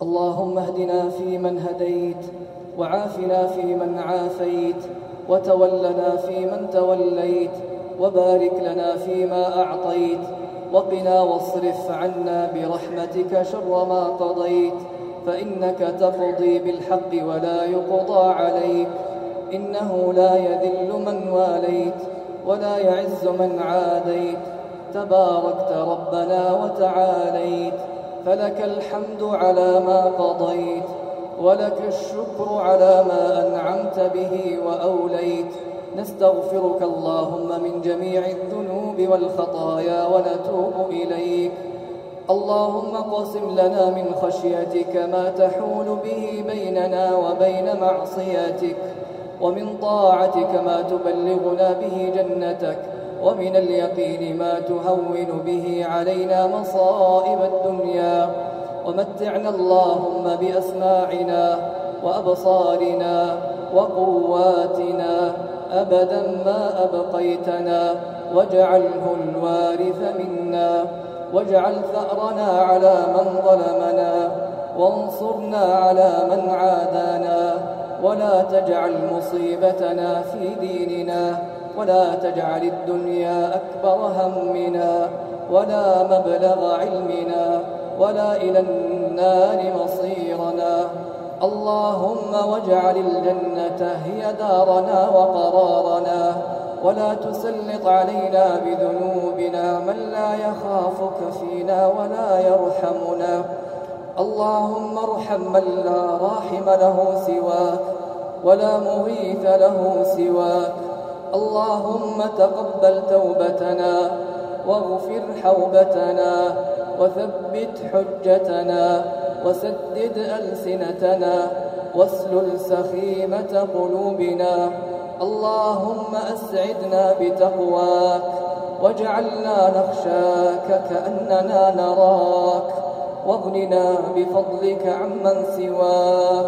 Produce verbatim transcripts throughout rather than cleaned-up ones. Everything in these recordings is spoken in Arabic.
اللهم اهدنا فيمن هديت، وعافنا فيمن عافيت، وتولنا فيمن توليت، وبارك لنا فيما أعطيت، وقنا واصرف عنا برحمتك شر ما قضيت، فإنك تقضي بالحق ولا يقضى عليك، إنه لا يذل من واليت ولا يعز من عاديت، تباركت ربنا وتعاليت، فلك الحمد على ما قضيت، ولك الشكر على ما أنعمت به وأوليت. نستغفرك اللهم من جميع الذنوب والخطايا ونتوب إليك. اللهم اقسم لنا من خشيتك ما تحول به بيننا وبين معصيتك، ومن طاعتك ما تبلغنا به جنتك، ومن اليقين ما تهون به علينا مصائب الدنيا، ومتعنا اللهم بأسماعنا وأبصارنا وقواتنا أبدا ما أبقيتنا، واجعله الوارث منا، واجعل ثأرنا على من ظلمنا، وانصرنا على من عادانا، ولا تجعل مصيبتنا في ديننا، ولا تجعل الدنيا أكبر همنا ولا مبلغ علمنا ولا إلى النار مصيرنا. اللهم واجعل الجنة هي دارنا وقرارنا، ولا تسلط علينا بذنوبنا من لا يخافك فينا ولا يرحمنا. اللهم ارحم من لا راحم له سواك ولا مغيث له سواك. اللهم تقبل توبتنا، واغفر حوبتنا، وثبت حجتنا، وسدد ألسنتنا، واسلل سخيمة قلوبنا. اللهم أسعدنا بتقواك، واجعلنا نخشاك كأننا نراك، واغننا بفضلك عمن سواك.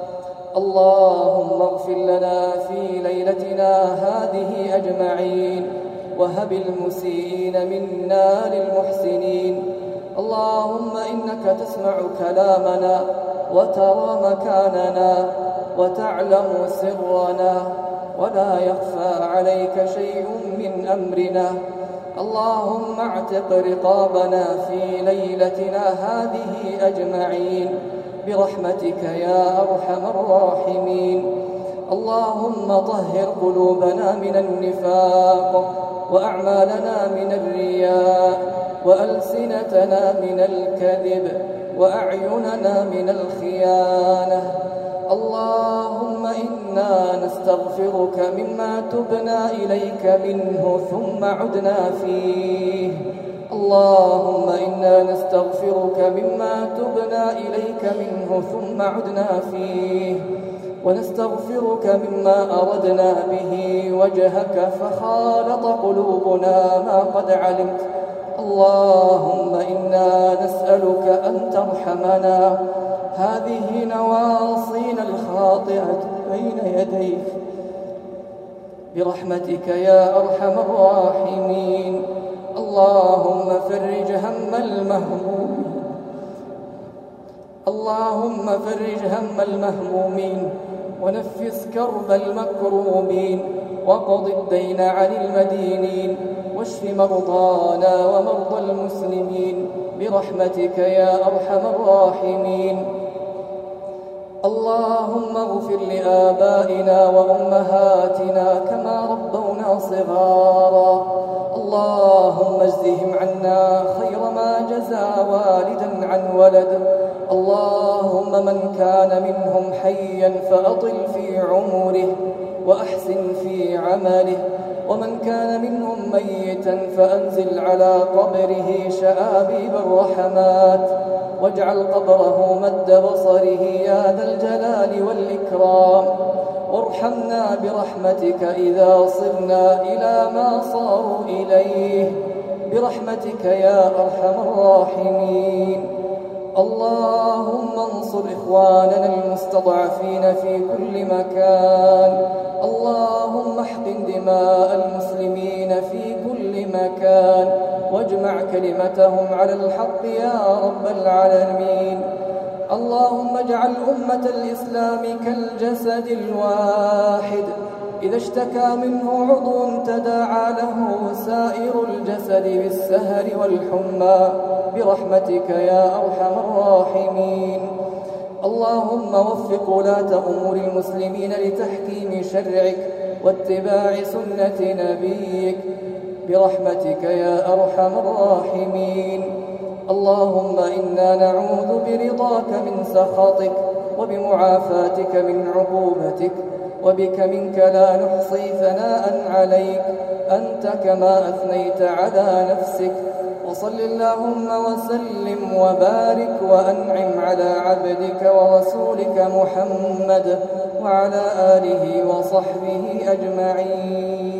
اللهم اغفر لنا في ليلتنا هذه أجمعين، وهب المسيئين منا للمحسنين. اللهم إنك تسمع كلامنا وترى مكاننا وتعلم سرنا، ولا يخفى عليك شيء من أمرنا. اللهم اعتق رقابنا في ليلتنا هذه أجمعين برحمتك يا أرحم الراحمين. اللهم طهر قلوبنا من النفاق، وأعمالنا من الرياء، وألسنتنا من الكذب، وأعيننا من الخيانة. اللهم إنا نستغفرك مما تبنا إليك منه ثم عدنا فيه. اللهم إنا نستغفرك مما تبنا إليك منه ثم عدنا فيه، ونستغفرك مما أردنا به وجهك فخالط قلوبنا ما قد علمت. اللهم إنا نسألك أن ترحمنا. هذه نواصينا الخاطئة بين يديك برحمتك يا أرحم الراحمين. اللهم فرج هم المهمومين اللهم فرج هم المهمومين، ونفس كرب المكروبين، وقض الدين عن المدينين، واشف مرضانا ومرضى المسلمين برحمتك يا أرحم الراحمين. اللهم اغفر لآبائنا وأمهاتنا كما ربونا صغارا. اللهم اجزهم عنا خير ما جزى والدا عن ولد. اللهم من كان منهم حيا فأطل في عمره وأحسن في عمله، ومن كان منهم ميتا فأنزل على قبره شآبيب الرحمات، واجعل قبره مد بصره يا ذا الجلال والإكرام. وارحمنا برحمتك إذا صرنا إلى ما صاروا إليه برحمتك يا أرحم الراحمين. اللهم انصر إخواننا المستضعفين في كل مكان. اللهم احقن دماء المسلمين في كل مكان، واجمع كلمتهم على الحق يا رب العالمين. اللهم اجعل أمة الإسلام كالجسد الواحد إذا اشتكى منه عضو تداعى له سائر الجسد بالسهر والحمى برحمتك يا أرحم الراحمين. اللهم وفق ولاة أمور المسلمين لتحكيم شرعك واتباع سنة نبيك برحمتك يا أرحم الراحمين. اللهم إنا نعوذ برضاك من سخطك وبمعافاتك من عقوبتك، وبك منك لا نحصي ثناء عليك أنت كما أثنيت على نفسك. وصل اللهم وسلم وبارك وأنعم على عبدك ورسولك محمد وعلى آله وصحبه أجمعين.